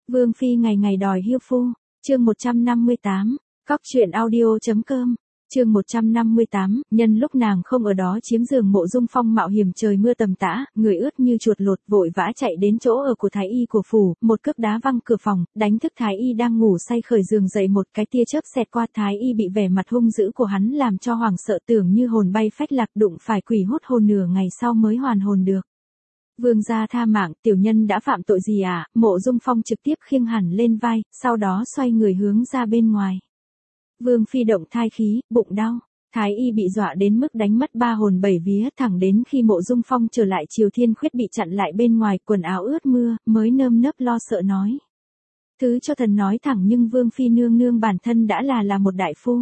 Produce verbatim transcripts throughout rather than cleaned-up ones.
Vương phi ngày ngày đòi hiêu phu, chương một trăm năm mươi tám, cóc truyện audio.com, chương một trăm năm mươi tám, nhân lúc nàng không ở đó chiếm giường Mộ Dung Phong mạo hiểm trời mưa tầm tã, người ướt như chuột lột vội vã chạy đến chỗ ở của thái y của phủ, một cước đá văng cửa phòng, đánh thức thái y đang ngủ say khởi giường dậy, một cái tia chớp xẹt qua, thái y bị vẻ mặt hung dữ của hắn làm cho hoảng sợ, tưởng như hồn bay phách lạc, đụng phải quỷ hút hồn, nửa ngày sau mới hoàn hồn được. Vương gia tha mạng, tiểu nhân đã phạm tội gì à? Mộ Dung Phong trực tiếp khiêng hẳn lên vai, sau đó xoay người hướng ra bên ngoài. Vương phi động thai khí, bụng đau. Thái y bị dọa đến mức đánh mất ba hồn bảy vía, thẳng đến khi Mộ Dung Phong trở lại Triều Thiên Khuyết bị chặn lại bên ngoài, quần áo ướt mưa, mới nơm nớp lo sợ nói. Thứ cho thần nói thẳng, nhưng Vương phi nương nương bản thân đã là là một đại phu.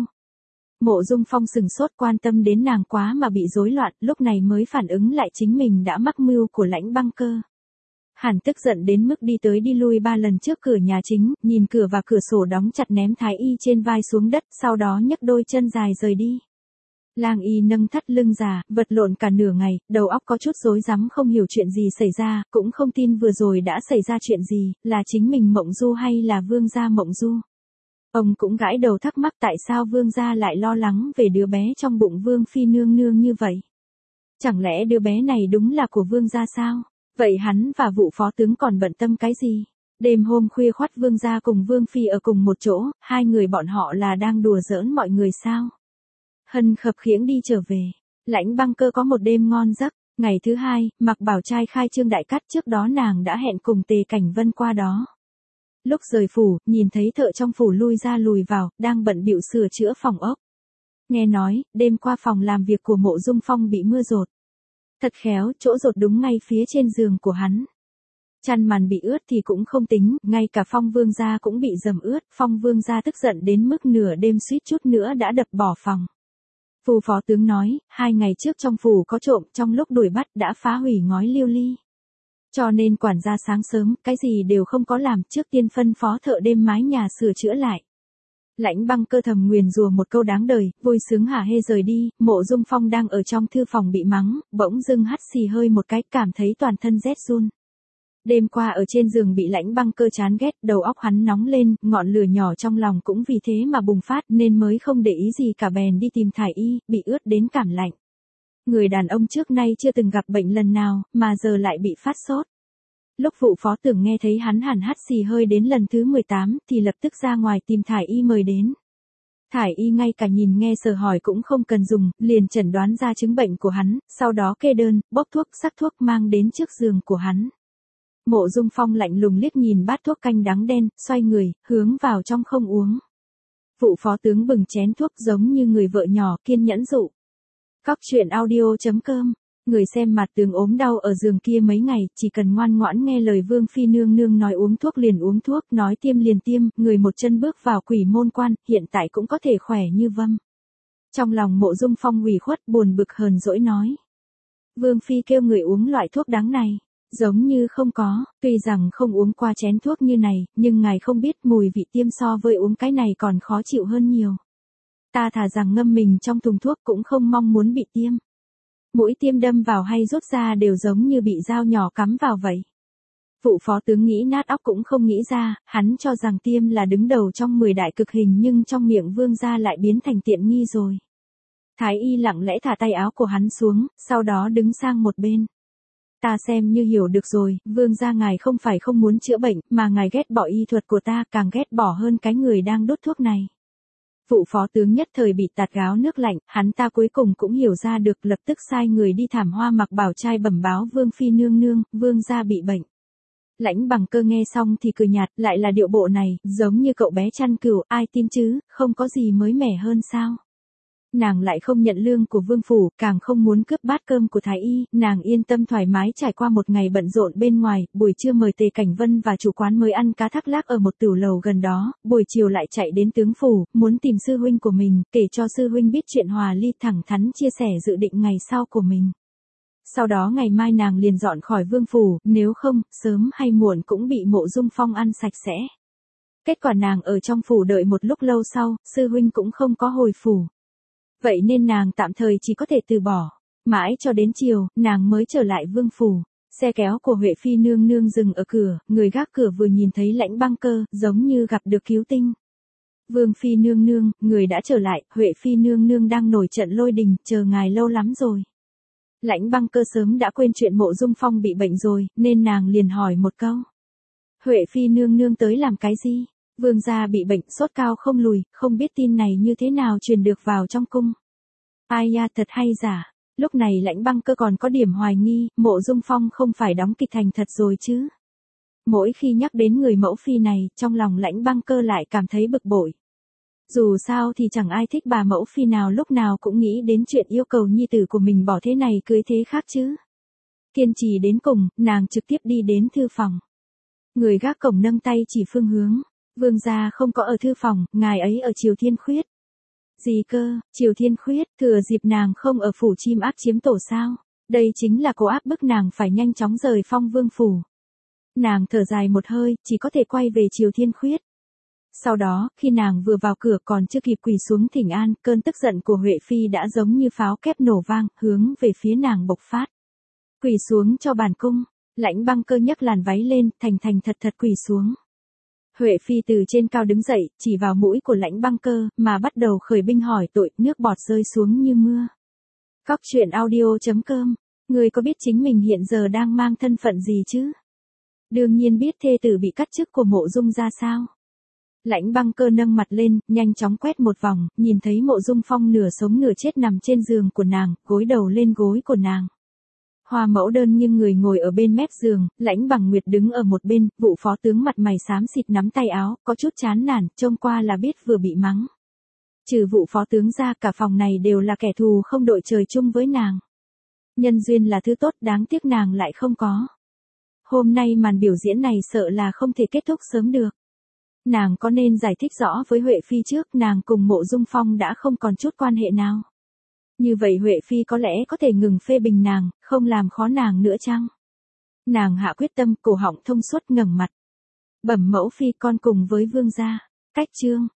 Mộ Dung Phong sừng sốt, quan tâm đến nàng quá mà bị rối loạn, lúc này mới phản ứng lại chính mình đã mắc mưu của Lãnh Băng Cơ. Hàn tức giận đến mức đi tới đi lui ba lần trước cửa nhà chính, nhìn cửa và cửa sổ đóng chặt, ném thái y trên vai xuống đất, sau đó nhấc đôi chân dài rời đi. Lang y nâng thắt lưng già, vật lộn cả nửa ngày, đầu óc có chút rối rắm, không hiểu chuyện gì xảy ra, cũng không tin vừa rồi đã xảy ra chuyện gì, là chính mình mộng du hay là Vương gia mộng du. Ông cũng gãi đầu thắc mắc tại sao Vương gia lại lo lắng về đứa bé trong bụng Vương phi nương nương như vậy. Chẳng lẽ đứa bé này đúng là của Vương gia sao? Vậy hắn và Vụ phó tướng còn bận tâm cái gì? Đêm hôm khuya khoắt Vương gia cùng Vương phi ở cùng một chỗ, hai người bọn họ là đang đùa giỡn mọi người sao? Hân khập khiễng đi trở về, Lãnh Băng Cơ có một đêm ngon giấc. Ngày thứ hai, Mặc Bảo trai khai trương đại cát, trước đó nàng đã hẹn cùng Tề Cảnh Vân qua đó. Lúc rời phủ, nhìn thấy thợ trong phủ lui ra lùi vào, đang bận bịu sửa chữa phòng ốc. Nghe nói, đêm qua phòng làm việc của Mộ Dung Phong bị mưa dột. Thật khéo, chỗ dột đúng ngay phía trên giường của hắn. Chăn màn bị ướt thì cũng không tính, ngay cả Phong Vương gia cũng bị dầm ướt, Phong Vương gia tức giận đến mức nửa đêm suýt chút nữa đã đập bỏ phòng. Phù phó tướng nói, hai ngày trước trong phủ có trộm, trong lúc đuổi bắt đã phá hủy ngói liêu ly. Cho nên quản gia sáng sớm, cái gì đều không có làm, trước tiên phân phó thợ đêm mái nhà sửa chữa lại. Lãnh Băng Cơ thầm nguyền rủa một câu đáng đời, vui sướng hả hê rời đi. Mộ Dung Phong đang ở trong thư phòng bị mắng, bỗng dưng hắt xì hơi một cái, cảm thấy toàn thân rét run. Đêm qua ở trên giường bị Lãnh Băng Cơ chán ghét, đầu óc hắn nóng lên, ngọn lửa nhỏ trong lòng cũng vì thế mà bùng phát, nên mới không để ý gì cả, bèn đi tìm thái y, bị ướt đến cảm lạnh. Người đàn ông trước nay chưa từng gặp bệnh lần nào, mà giờ lại bị phát sốt. Lúc Vụ phó tưởng nghe thấy hắn hẳn hắt xì hơi đến lần thứ mười tám, thì lập tức ra ngoài tìm thải y mời đến. Thải y ngay cả nhìn nghe sờ hỏi cũng không cần dùng, liền chẩn đoán ra chứng bệnh của hắn, sau đó kê đơn, bốc thuốc, sắc thuốc mang đến trước giường của hắn. Mộ Dung Phong lạnh lùng liếc nhìn bát thuốc canh đắng đen, xoay người, hướng vào trong không uống. Vụ phó tướng bừng chén thuốc giống như người vợ nhỏ, kiên nhẫn dụ. Cóc truyện audio.com, người xem mặt tường ốm đau ở giường kia mấy ngày, chỉ cần ngoan ngoãn nghe lời Vương phi nương nương nói uống thuốc liền uống thuốc, nói tiêm liền tiêm, người một chân bước vào quỷ môn quan, hiện tại cũng có thể khỏe như vâm. Trong lòng Mộ Dung Phong ủy khuất, buồn bực hờn dỗi nói. Vương phi kêu người uống loại thuốc đắng này, giống như không có, tuy rằng không uống qua chén thuốc như này, nhưng ngài không biết mùi vị tiêm so với uống cái này còn khó chịu hơn nhiều. Ta thà rằng ngâm mình trong thùng thuốc cũng không mong muốn bị tiêm. Mũi tiêm đâm vào hay rút ra đều giống như bị dao nhỏ cắm vào vậy. Vụ phó tướng nghĩ nát óc cũng không nghĩ ra, hắn cho rằng tiêm là đứng đầu trong mười đại cực hình, nhưng trong miệng Vương gia lại biến thành tiện nghi rồi. Thái y lặng lẽ thả tay áo của hắn xuống, sau đó đứng sang một bên. Ta xem như hiểu được rồi, Vương gia ngài không phải không muốn chữa bệnh, mà ngài ghét bỏ y thuật của ta, càng ghét bỏ hơn cái người đang đốt thuốc này. Vụ phó tướng nhất thời bị tạt gáo nước lạnh, hắn ta cuối cùng cũng hiểu ra được, lập tức sai người đi thảm Hoa Mặc Bảo trai bẩm báo Vương phi nương nương, Vương gia bị bệnh. Lãnh Băng Cơ nghe xong thì cười nhạt, lại là điệu bộ này, giống như cậu bé chăn cừu, ai tin chứ, không có gì mới mẻ hơn sao. Nàng lại không nhận lương của vương phủ, càng không muốn cướp bát cơm của thái y, nàng yên tâm thoải mái trải qua một ngày bận rộn bên ngoài, buổi trưa mời Tề Cảnh Vân và chủ quán mới ăn cá thác lác ở một tửu lầu gần đó, buổi chiều lại chạy đến tướng phủ, muốn tìm sư huynh của mình, kể cho sư huynh biết chuyện hòa ly, thẳng thắn chia sẻ dự định ngày sau của mình. Sau đó ngày mai nàng liền dọn khỏi vương phủ, nếu không, sớm hay muộn cũng bị Mộ Dung Phong ăn sạch sẽ. Kết quả nàng ở trong phủ đợi một lúc lâu sau, sư huynh cũng không có hồi phủ. Vậy nên nàng tạm thời chỉ có thể từ bỏ. Mãi cho đến chiều, nàng mới trở lại vương phủ. Xe kéo của Huệ Phi nương nương dừng ở cửa, người gác cửa vừa nhìn thấy Lãnh Băng Cơ, giống như gặp được cứu tinh. Vương Phi nương nương, người đã trở lại, Huệ Phi nương nương đang nổi trận lôi đình, chờ ngài lâu lắm rồi. Lãnh Băng Cơ sớm đã quên chuyện Mộ Dung Phong bị bệnh rồi, nên nàng liền hỏi một câu. Huệ Phi nương nương tới làm cái gì? Vương gia bị bệnh, sốt cao không lùi, không biết tin này như thế nào truyền được vào trong cung. Ai ya, thật hay giả? Lúc này Lãnh Băng Cơ còn có điểm hoài nghi, Mộ Dung Phong không phải đóng kịch thành thật rồi chứ? Mỗi khi nhắc đến người mẫu phi này, trong lòng Lãnh Băng Cơ lại cảm thấy bực bội. Dù sao thì chẳng ai thích bà mẫu phi nào lúc nào cũng nghĩ đến chuyện yêu cầu nhi tử của mình bỏ thế này cưới thế khác chứ. Kiên trì đến cùng, nàng trực tiếp đi đến thư phòng. Người gác cổng nâng tay chỉ phương hướng. Vương gia không có ở thư phòng, ngài ấy ở Triều Thiên Khuyết. Gì cơ, Triều Thiên Khuyết, thừa dịp nàng không ở phủ chim ác chiếm tổ sao? Đây chính là cố áp bức nàng phải nhanh chóng rời Phong Vương phủ. Nàng thở dài một hơi, chỉ có thể quay về Triều Thiên Khuyết. Sau đó, khi nàng vừa vào cửa còn chưa kịp quỳ xuống thỉnh an, cơn tức giận của Huệ Phi đã giống như pháo kép nổ vang, hướng về phía nàng bộc phát. Quỳ xuống cho bản cung, Lãnh Băng Cơ nhấc làn váy lên, thành thành thật thật quỳ xuống. Huệ Phi từ trên cao đứng dậy, chỉ vào mũi của Lãnh Băng Cơ, mà bắt đầu khởi binh hỏi tội, nước bọt rơi xuống như mưa. Cóc truyện audio chấm com, người có biết chính mình hiện giờ đang mang thân phận gì chứ? Đương nhiên biết thê tử bị cắt chức của Mộ Dung ra sao. Lãnh Băng Cơ nâng mặt lên, nhanh chóng quét một vòng, nhìn thấy Mộ Dung Phong nửa sống nửa chết nằm trên giường của nàng, gối đầu lên gối của nàng. Hoa Mẫu Đơn nghiêng người ngồi ở bên mép giường, Lãnh Bằng Nguyệt đứng ở một bên, vụ phó tướng mặt mày xám xịt nắm tay áo, có chút chán nản, trông qua là biết vừa bị mắng. Trừ vụ phó tướng ra, cả phòng này đều là kẻ thù không đội trời chung với nàng. Nhân duyên là thứ tốt, đáng tiếc nàng lại không có. Hôm nay màn biểu diễn này sợ là không thể kết thúc sớm được. Nàng có nên giải thích rõ với Huệ Phi trước, nàng cùng Mộ Dung Phong đã không còn chút quan hệ nào. Như vậy Huệ Phi có lẽ có thể ngừng phê bình nàng, không làm khó nàng nữa chăng? Nàng hạ quyết tâm, cổ họng thông suốt ngẩng mặt. Bẩm mẫu phi, con cùng với vương gia. Cách chương.